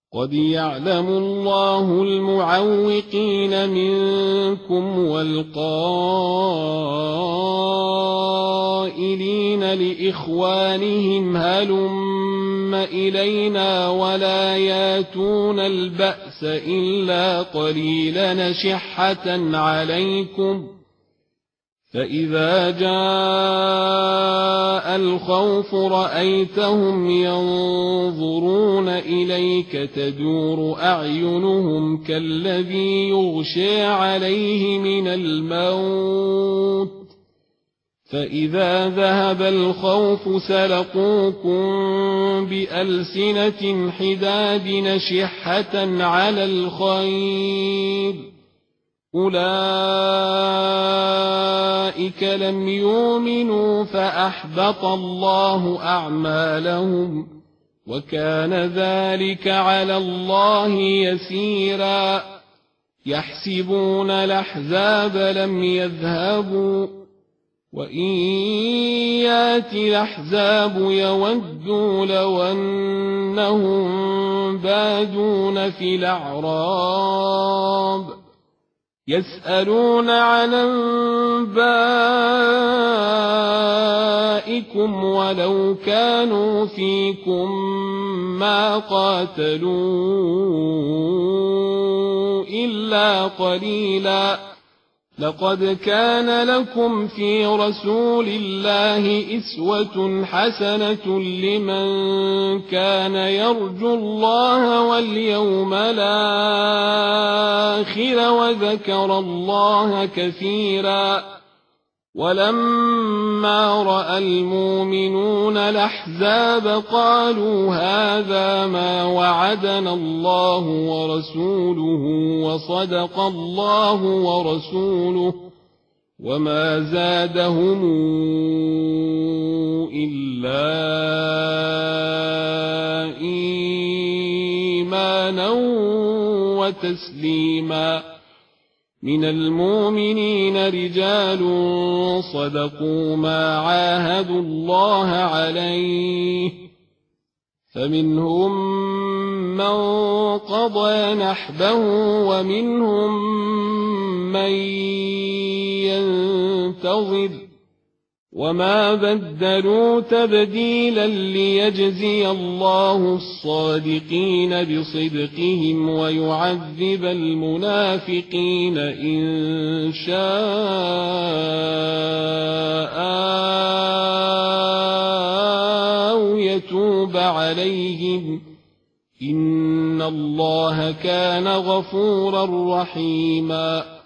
قد يعلم الله المعوقين منكم والقائلين لإخوانهم هلم إلينا ولا ياتون البأس إلا قليلا نشحة عليكم فإذا جاء الخوف رأيتهم ينظرون إليك تدور أعينهم كالذي يغشى عليه من الموت فإذا ذهب الخوف سلقوكم بألسنة حداد نشحة على الخير أولئك لم يؤمنوا فأحبط الله أعمالهم وكان ذلك على الله يسيرا يحسبون الأحزاب لم يذهبوا وإن يأتي الأحزاب يودوا لو أنهم بادون في الأعراب يسألون عن أنبائكم ولو كانوا فيكم ما قاتلوا إلا قليلا لقد كان لكم في رسول الله أسوة حسنة لمن كان يرجو الله واليوم الآخر وذكر الله كثيرا ولما رأى المؤمنون الأحزاب قالوا هذا ما وعدنا الله ورسوله وصدق الله ورسوله وما زادهم إلا إيمانا وتسليما من المؤمنين رجال صدقوا ما عاهدوا الله عليه فمنهم من قضى نحبه ومنهم من ينتظر وما بدلوا تبديلا ليجزي الله الصادقين بصدقهم ويعذب المنافقين إن شاء أو يتوب عليهم إن الله كان غفورا رحيما